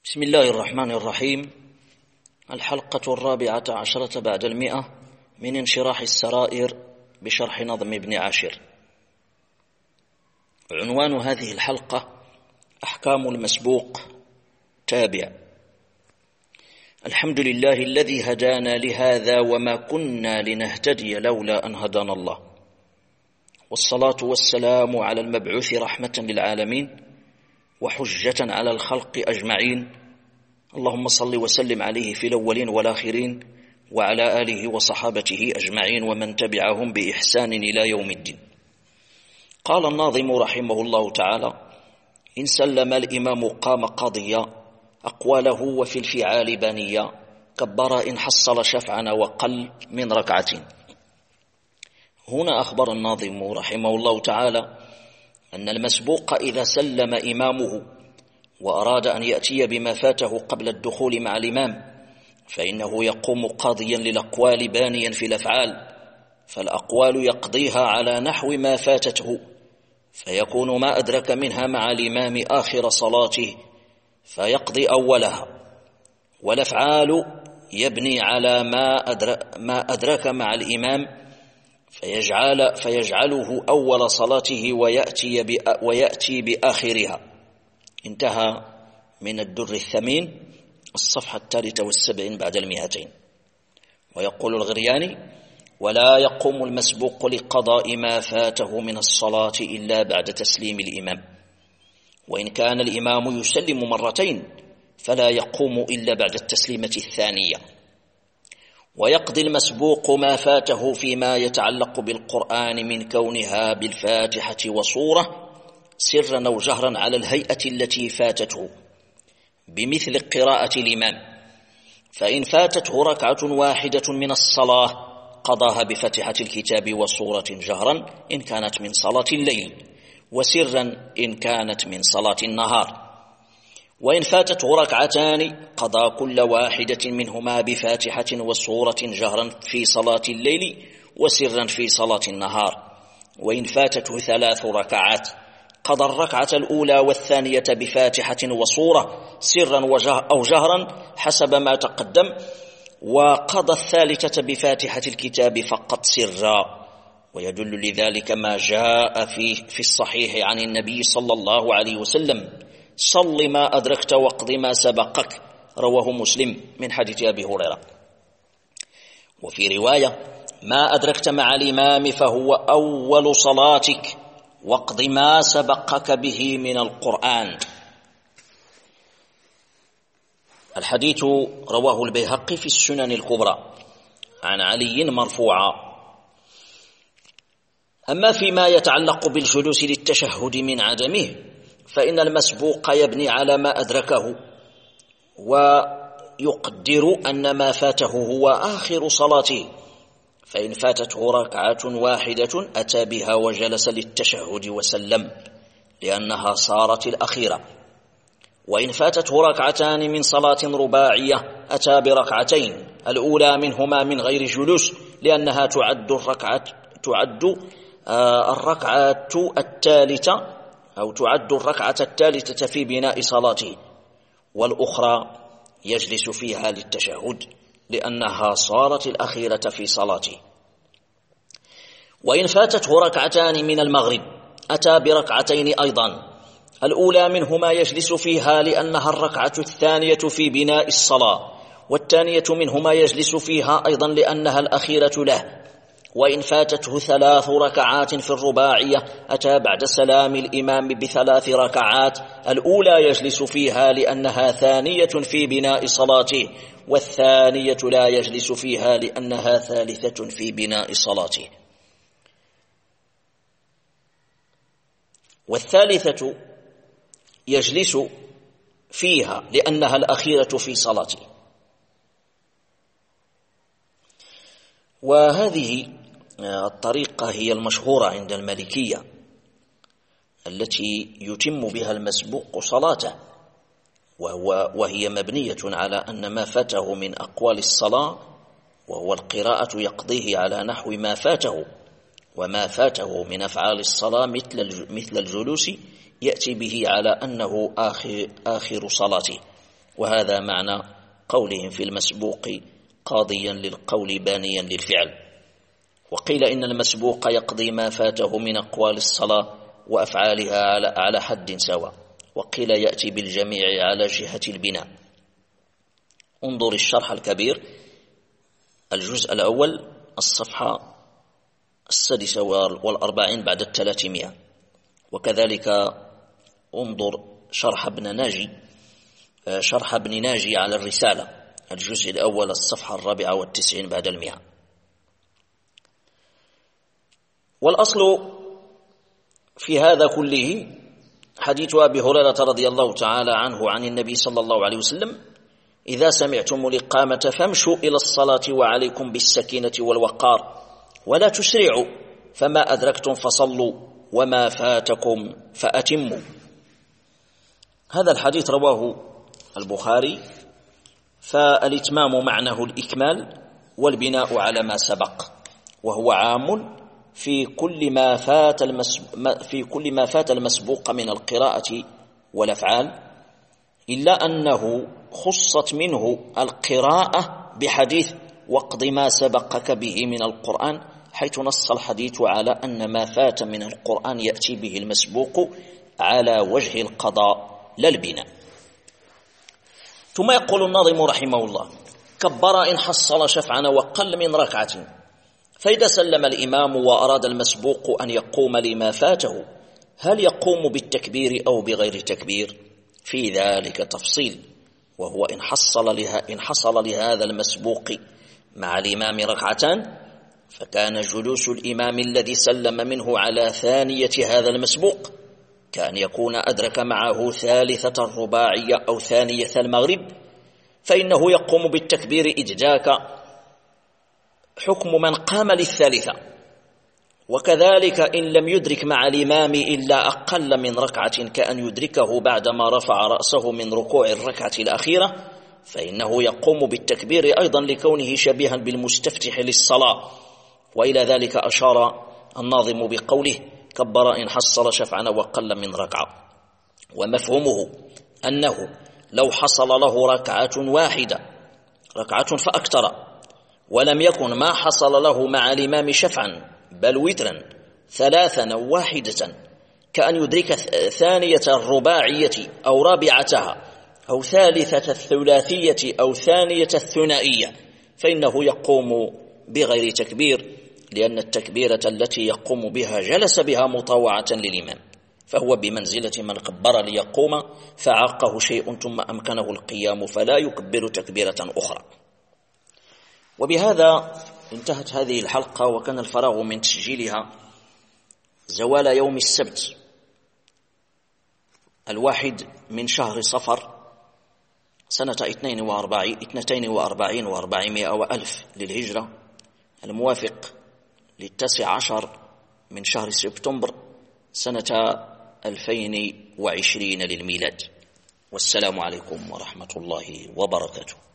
بسم الله الرحمن الرحيم. الحلقة 14 بعد 100 من انشراح السرائر بشرح نظم ابن عاشر. عنوان هذه الحلقة: أحكام المسبوق. تابع. الحمد لله الذي هدانا لهذا وما كنا لنهتدي لولا أن هدانا الله، والصلاة والسلام على المبعوث رحمة للعالمين وحجة على الخلق أجمعين، اللهم صل وسلم عليه في الأولين والآخرين وعلى آله وصحابته أجمعين ومن تبعهم بإحسان إلى يوم الدين. قال الناظم رحمه الله تعالى: إن سلم الإمام قام قاضيا، أقواله وفي الفعال بانيا، كبر إن حصل شفعا وقل من ركعة. هنا أخبر الناظم رحمه الله تعالى أن المسبوق إذا سلم إمامه وأراد أن يأتي بما فاته قبل الدخول مع الإمام فإنه يقوم قاضيا للأقوال بانيا في الأفعال، فالأقوال يقضيها على نحو ما فاتته، فيكون ما أدرك منها مع الإمام آخر صلاته فيقضي أولها، والأفعال يبني على ما أدرك مع الإمام فيجعله أول صلاته ويأتي بآخرها. انتهى من الدر الثمين، الصفحة 73 بعد 200. ويقول الغرياني: ولا يقوم المسبوق لقضاء ما فاته من الصلاة إلا بعد تسليم الإمام، وإن كان الإمام يسلم مرتين فلا يقوم إلا بعد التسليمة الثانية. ويقضي المسبوق ما فاته فيما يتعلق بالقرآن من كونها بالفاتحة وصورة سرا أو جهرا على الهيئة التي فاتته، بمثل قراءة الإمام، فإن فاتته ركعة واحدة من الصلاة قضاها بفتحة الكتاب وصورة جهرا إن كانت من صلاة الليل، وسرا إن كانت من صلاة النهار. وإن فاتته ركعتان قضى كل واحدة منهما بفاتحة وصورة جهرا في صلاة الليل وسرا في صلاة النهار. وإن فاتته 3 ركعات قضى الركعة الأولى والثانية بفاتحة وصورة سرا أو جهرا حسب ما تقدم، وقضى الثالثة بفاتحة الكتاب فقط سرا. ويدل لذلك ما جاء في الصحيح عن النبي صلى الله عليه وسلم: صل ما أدركت واقض ما سبقك، رواه مسلم من حديث أبي هريرة. وفي رواية: ما أدركت مع الإمام فهو أول صلاتك واقض ما سبقك به من القرآن. الحديث رواه البيهقي في السنن الكبرى عن علي مرفوعا. أما فيما يتعلق بالجلوس للتشهد من عدمه فإن المسبوق يبني على ما أدركه ويقدر أن ما فاته هو آخر صلاته، فإن فاتته ركعة واحدة أتى بها وجلس للتشهد وسلم لأنها صارت الأخيرة. وإن فاتته ركعتان من صلاة رباعية أتى بركعتين، الأولى منهما من غير جلوس لأنها تعد الركعة الثالثة في بناء صلاته، والأخرى يجلس فيها للتشهد لأنها صارت الأخيرة في صلاته. وإن فاتته ركعتان من المغرب أتى بركعتين أيضا، الأولى منهما يجلس فيها لأنها الركعة الثانية في بناء الصلاة، والثانية منهما يجلس فيها أيضا لأنها الأخيرة له. وإن فاتته 3 ركعات في الرباعية أتى بعد سلام الإمام ب3 ركعات، الأولى يجلس فيها لأنها ثانية في بناء صلاته، والثانية لا يجلس فيها لأنها ثالثة في بناء صلاته. والثالثة يجلس فيها لأنها الأخيرة في صلاته. وهذه الطريقة هي المشهورة عند المالكية التي يتم بها المسبوق صلاته، وهي مبنية على أن ما فاته من أقوال الصلاة وهو القراءة يقضيه على نحو ما فاته، وما فاته من أفعال الصلاة مثل الجلوس يأتي به على أنه آخر صلاته، وهذا معنى قولهم في المسبوق قاضيا للقول بانيا للفعل. وقيل إن المسبوق يقضي ما فاته من أقوال الصلاة وأفعالها على حد سواء، وقيل يأتي بالجميع على جهة البناء. انظر الشرح الكبير الجزء الأول الصفحة 46 بعد 300، وكذلك انظر شرح ابن ناجي على الرسالة الجزء الأول الصفحة 94 بعد 100. والأصل في هذا كله حديث أبي هريرة رضي الله تعالى عنه عن النبي صلى الله عليه وسلم: إذا سمعتم الإقامة فامشوا إلى الصلاة وعليكم بالسكينة والوقار ولا تسرعوا، فما أدركتم فصلوا وما فاتكم فأتموا. هذا الحديث رواه البخاري، فالإتمام معناه الإكمال والبناء على ما سبق، وهو عام في كل ما فات المسبوق من القراءة والأفعال، إلا أنه خصت منه القراءة بحديث واقض ما سبقك به من القرآن، حيث نص الحديث على أن ما فات من القرآن يأتي به المسبوق على وجه القضاء لا البناء. ثم يقول الناظم رحمه الله: كبر إن حصل شفعا وقل من ركعة، فإذا سلم الإمام وأراد المسبوق أن يقوم لما فاته هل يقوم بالتكبير أو بغير تكبير؟ في ذلك تفصيل، وهو إن حصل لهذا المسبوق مع الإمام ركعتان فكان جلوس الإمام الذي سلم منه على ثانية هذا المسبوق كأن يكون أدرك معه ثالثة الرباعية أو ثانية المغرب، فإنه يقوم بالتكبير إذ ذاك حكم من قام للثالثة. وكذلك إن لم يدرك مع الإمام إلا أقل من ركعة كأن يدركه بعدما رفع رأسه من ركوع الركعة الأخيرة، فإنه يقوم بالتكبير أيضا لكونه شبيها بالمستفتح للصلاة. وإلى ذلك أشار الناظم بقوله: كبر إن حصل شفعا وقل من ركعة. ومفهومه أنه لو حصل له ركعة واحدة فأكثر ولم يكن ما حصل له مع الإمام شفعا بل وترا 3 أو 1، كأن يدرك ثانية الرباعية أو رابعتها أو ثالثة الثلاثية أو ثانية الثنائية، فإنه يقوم بغير تكبير، لأن التكبيرة التي يقوم بها جلس بها مطاوعة للإمام، فهو بمنزلة من كبر ليقوم فعاقه شيء ثم أمكنه القيام فلا يكبر تكبيرة أخرى. وبهذا انتهت هذه الحلقة، وكان الفراغ من تسجيلها زوال يوم السبت 1 من شهر صفر سنة 42 و400 وألف للهجرة، الموافق 19 من شهر سبتمبر سنة 2020 للميلاد. والسلام عليكم ورحمة الله وبركاته.